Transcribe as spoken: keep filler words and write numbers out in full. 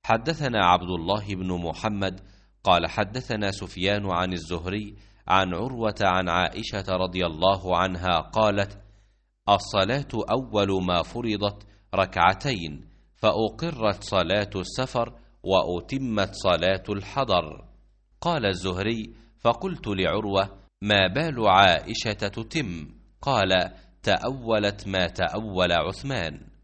حدثنا عبد الله بن محمد قال حدثنا سفيان عن الزهري عن عروة عن عائشة رضي الله عنها قالت: الصلاة أول ما فرضت ركعتين، فأقرت صلاة السفر وأتمت صلاة الحضر. قال الزهري: فقلت لعروة: ما بال عائشة تتم؟ قال: تأولت ما تأول عثمان.